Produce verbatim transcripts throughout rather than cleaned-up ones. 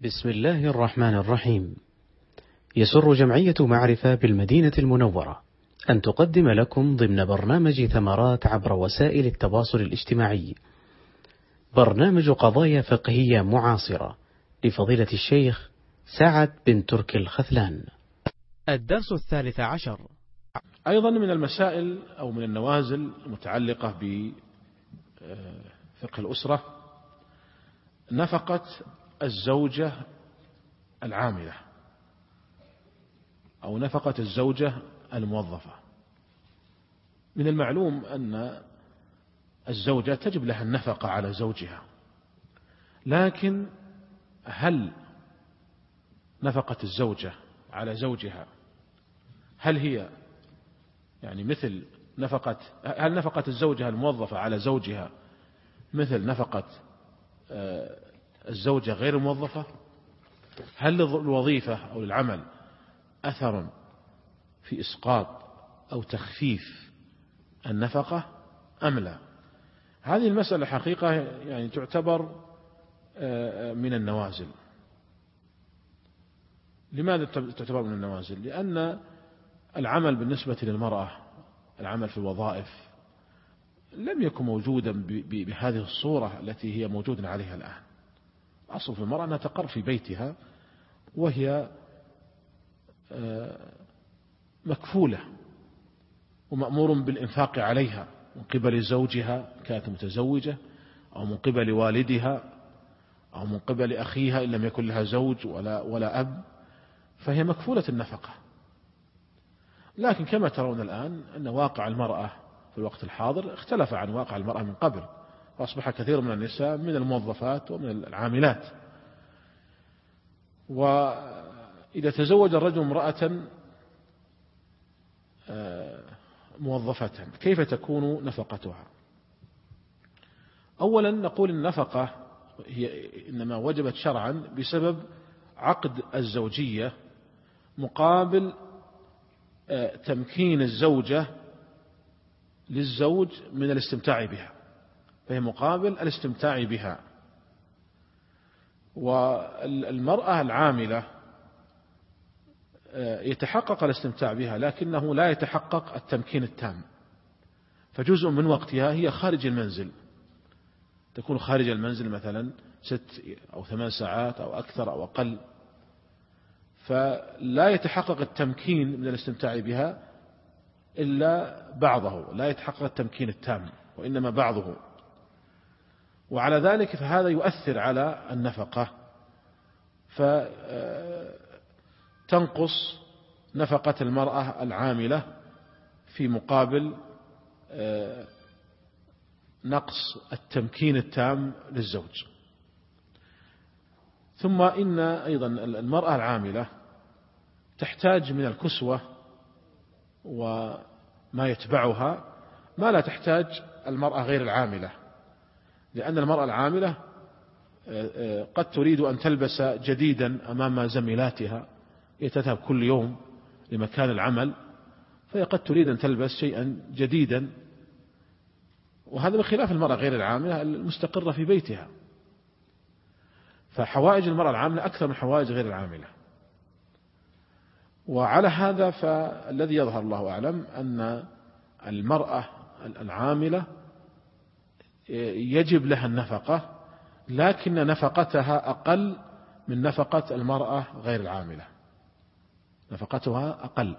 بسم الله الرحمن الرحيم. يسر جمعية معرفة بالمدينة المنورة أن تقدم لكم ضمن برنامج ثمرات عبر وسائل التواصل الاجتماعي برنامج قضايا فقهية معاصرة لفضيلة الشيخ سعد بن تركي الخذلان. الدرس الثالث عشر. أيضا من المسائل أو من النوازل المتعلقة بفقه الأسرة نفقة الزوجة العاملة أو نفقة الزوجة الموظفة. من المعلوم أن الزوجة تجب لها النفقة على زوجها، لكن هل نفقة الزوجة على زوجها هل هي يعني مثل نفقة هل نفقة الزوجة الموظفة على زوجها مثل نفقة الزوجة غير الموظفة؟ هل للوظيفة أو للعمل أثر في إسقاط أو تخفيف النفقة أم لا؟ هذه المسألة حقيقة يعني تعتبر من النوازل. لماذا تعتبر من النوازل؟ لأن العمل بالنسبة للمرأة، العمل في الوظائف، لم يكن موجودا بهذه الصورة التي هي موجودة عليها الآن. أصل في المرأة أنها تقر في بيتها وهي مكفولة ومأمور بالإنفاق عليها من قبل زوجها كانت متزوجة، أو من قبل والدها، أو من قبل أخيها إن لم يكن لها زوج ولا, ولا أب، فهي مكفولة النفقة. لكن كما ترون الآن أن واقع المرأة في الوقت الحاضر اختلف عن واقع المرأة من قبل، وأصبح كثير من النساء من الموظفات ومن العاملات. وإذا تزوج الرجل امرأة موظفة كيف تكون نفقتها؟ أولا نقول النفقة هي إنما وجبت شرعا بسبب عقد الزوجية مقابل تمكين الزوجة للزوج من الاستمتاع بها، فهي مقابل الاستمتاع بها. والمرأة العاملة يتحقق الاستمتاع بها لكنه لا يتحقق التمكين التام، فجزء من وقتها هي خارج المنزل، تكون خارج المنزل مثلا ست أو ثمان ساعات أو أكثر أو أقل، فلا يتحقق التمكين من الاستمتاع بها إلا بعضه، لا يتحقق التمكين التام وإنما بعضه. وعلى ذلك فهذا يؤثر على النفقة، فتنقص نفقة المرأة العاملة في مقابل نقص التمكين التام للزوج. ثم إن أيضا المرأة العاملة تحتاج من الكسوة وما يتبعها ما لا تحتاج المرأة غير العاملة، لأن المرأة العاملة قد تريد أن تلبس جديدا أمام زميلاتها، تذهب كل يوم لمكان العمل، فهي قد تريد أن تلبس شيئا جديدا، وهذا بخلاف المرأة غير العاملة المستقرة في بيتها. فحوائج المرأة العاملة أكثر من حوائج غير العاملة. وعلى هذا فالذي يظهر الله أعلم أن المرأة العاملة يجب لها النفقة، لكن نفقتها أقل من نفقة المرأة غير العاملة، نفقتها أقل.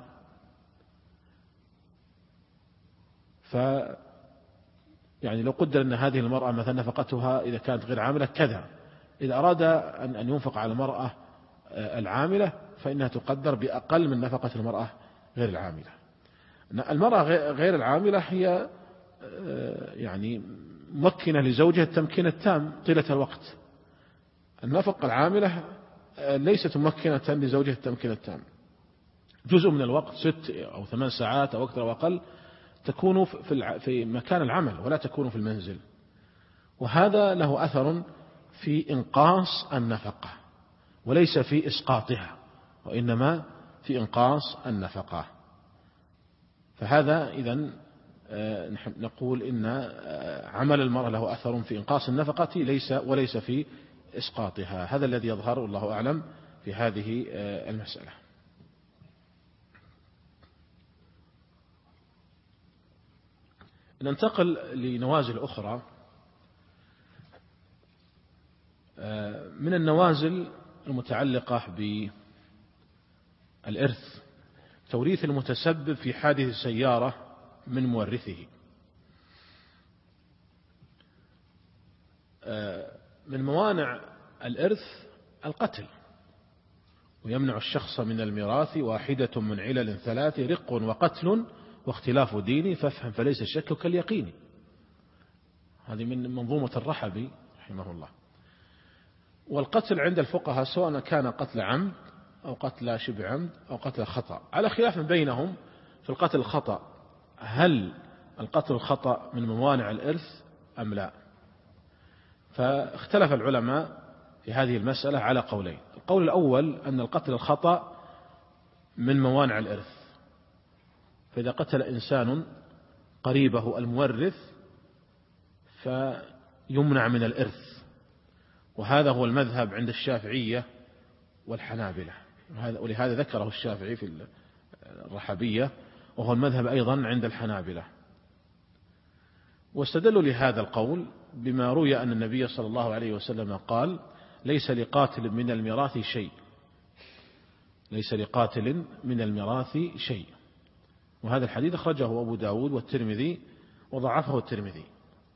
ف يعني لو قدر أن هذه المرأة مثلا نفقتها إذا كانت غير عاملة كذا، إذا أراد أن ينفق على المرأة العاملة فإنها تقدر بأقل من نفقة المرأة غير العاملة. المرأة غير العاملة هي يعني ممكنة لزوجها التمكين التام طيلة الوقت. النفقة العاملة ليست ممكنة لزوجها التمكين التام، جزء من الوقت ست أو ثمان ساعات أو أكثر أو أقل تكون في مكان العمل ولا تكون في المنزل، وهذا له أثر في إنقاص النفقة وليس في إسقاطها، وإنما في إنقاص النفقة. فهذا إذن نقول إن عمل المرأة له أثر في إنقاص النفقة ليس وليس في إسقاطها. هذا الذي يظهر والله أعلم في هذه المسألة. ننتقل لنوازل أخرى. من النوازل المتعلقة بالإرث توريث المتسبب في حادث السيارة من مورثه. من موانع الإرث القتل، ويمنع الشخص من الميراث واحدة من علل ثلاث: رق وقتل واختلاف ديني، فافهم فليس الشك كاليقين. هذه من منظومة الرحبي رحمه الله. والقتل عند الفقهاء سواء كان قتل عمد أو قتل شبه عمد أو قتل خطأ، على خلاف بينهم في القتل الخطأ، هل القتل الخطأ من موانع الإرث أم لا؟ فاختلف العلماء في هذه المسألة على قولين. القول الأول أن القتل الخطأ من موانع الإرث، فإذا قتل إنسان قريبه المورث فيمنع من الإرث، وهذا هو المذهب عند الشافعية والحنابلة، ولهذا ذكره الشافعي في الرحبية، وهو المذهب أيضا عند الحنابلة. واستدلوا لهذا القول بما روي أن النبي صلى الله عليه وسلم قال: ليس لقاتل من الميراث شيء، ليس لقاتل من الميراث شيء. وهذا الحديث أخرجه أبو داود والترمذي وضعفه الترمذي.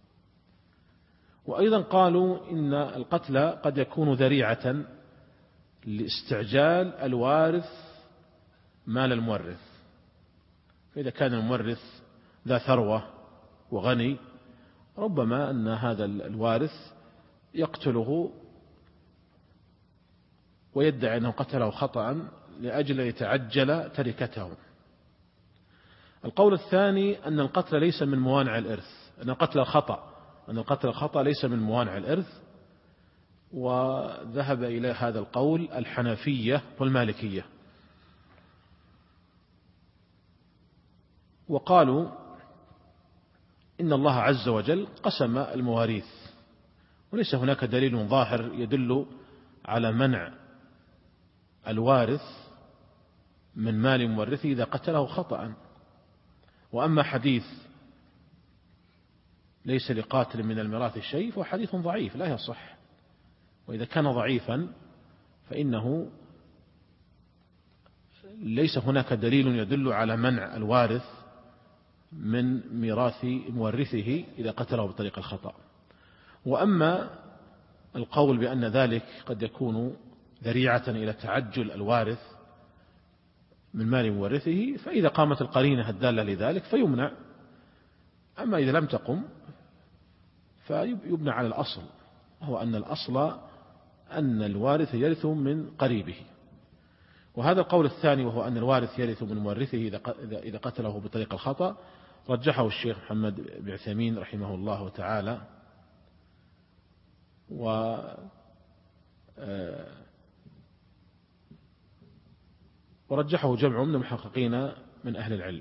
وأيضا قالوا إن القتل قد يكون ذريعة لاستعجال الوارث مال المورث، فإذا كان المورث ذا ثروة وغني ربما أن هذا الوارث يقتله ويدعي أنه قتله خطأ لأجل يتعجل تركته. القول الثاني أن القتل ليس من موانع الإرث، أن القتل خطأ أن القتل الخطأ ليس من موانع الإرث، وذهب إلى هذا القول الحنفية والمالكية. وقالوا إن الله عز وجل قسم المواريث، وليس هناك دليل ظاهر يدل على منع الوارث من مال مورثه إذا قتله خطأ. وأما حديث ليس لقاتل من الميراث شيء فهو حديث ضعيف لا يصح، وإذا كان ضعيفا فإنه ليس هناك دليل يدل على منع الوارث من ميراث مورثه إذا قتله بطريق الخطأ. وأما القول بأن ذلك قد يكون ذريعة إلى تعجل الوارث من مال مورثه، فإذا قامت القرينة الدالة لذلك فيمنع. أما إذا لم تقم فيبنى على الأصل، وهو أن الأصل أن الوارث يرث من قريبه. وهذا القول الثاني، وهو أن الوارث يرث من مورثه إذا قتله بطريق الخطأ، رجحه الشيخ محمد بن عثيمين رحمه الله تعالى، و ورجحه جمع من المحققين من أهل العلم.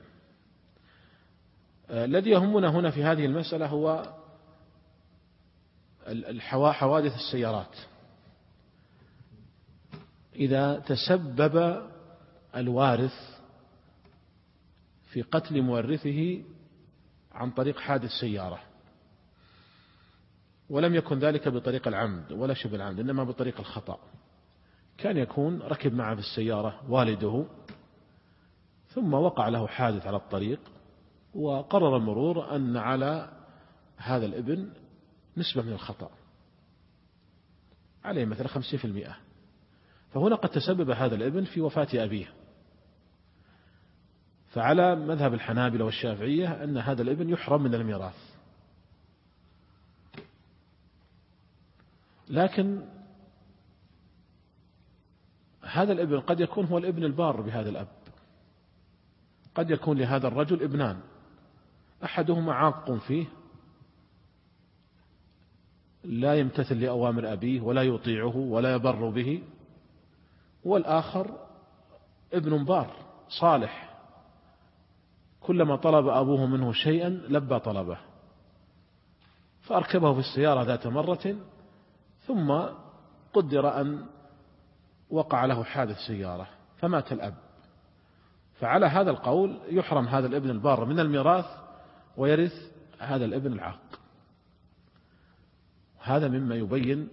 الذي يهمنا هنا في هذه المسألة هو حوادث السيارات. إذا تسبب الوارث في قتل مورثه عن طريق حادث سيارة، ولم يكن ذلك بطريق العمد ولا شبه العمد، إنما بطريق الخطأ، كان يكون ركب معه في السيارة والده، ثم وقع له حادث على الطريق، وقرر المرور أن على هذا الابن نسبة من الخطأ عليه مثلا خمسين في المئة، فهنا قد تسبب هذا الابن في وفاة أبيه. فعلى مذهب الحنابلة والشافعية أن هذا الابن يحرم من الميراث. لكن هذا الابن قد يكون هو الابن البار بهذا الأب، قد يكون لهذا الرجل ابنان، أحدهما عاق فيه لا يمتثل لأوامر أبيه ولا يطيعه ولا يبر به، والآخر ابن بار صالح، كلما طلب أبوه منه شيئا لبى طلبه، فأركبه في السيارة ذات مرة ثم قدر أن وقع له حادث سيارة فمات الأب، فعلى هذا القول يحرم هذا الابن البار من الميراث ويرث هذا الابن العاق. هذا مما يبين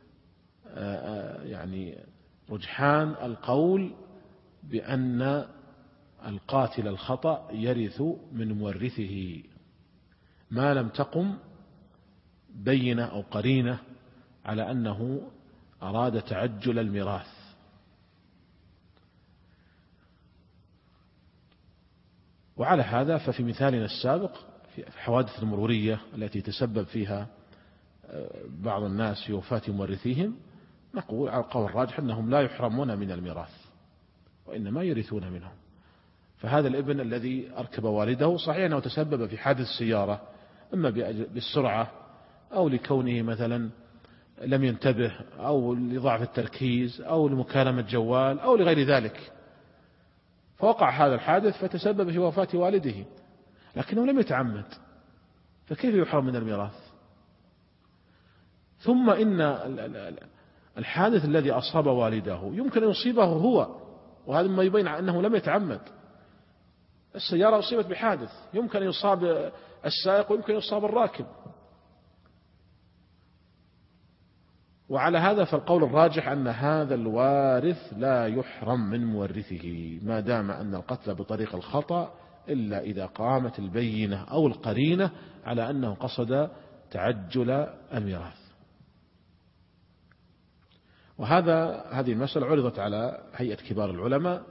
يعني رجحان القول بأن القاتل الخطأ يرث من مورثه ما لم تقم بينة أو قرينة على أنه أراد تعجل الميراث. وعلى هذا ففي مثالنا السابق في الحوادث المرورية التي تسبب فيها بعض الناس في وفاة مورثيهم نقول على القول الراجح أنهم لا يحرمون من الميراث وإنما يرثون منهم. فهذا الابن الذي أركب والده صحيح أنه تسبب في حادث السيارة إما بالسرعة أو لكونه مثلا لم ينتبه أو لضعف التركيز أو لمكالمة جوال أو لغير ذلك، فوقع هذا الحادث فتسبب في وفاة والده، لكنه لم يتعمد، فكيف يحرم من الميراث؟ ثم إن الحادث الذي أصاب والده يمكن أن يصيبه هو، وهذا ما يبين أنه لم يتعمد. السيارة أصيبت بحادث، يمكن أن يصاب السائق ويمكن أن يصاب الراكب. وعلى هذا فالقول الراجح أن هذا الوارث لا يحرم من مورثه ما دام أن القتل بطريق الخطأ، إلا إذا قامت البينة أو القرينة على أنه قصد تعجل الميراث. وهذا هذه المسألة عرضت على هيئة كبار العلماء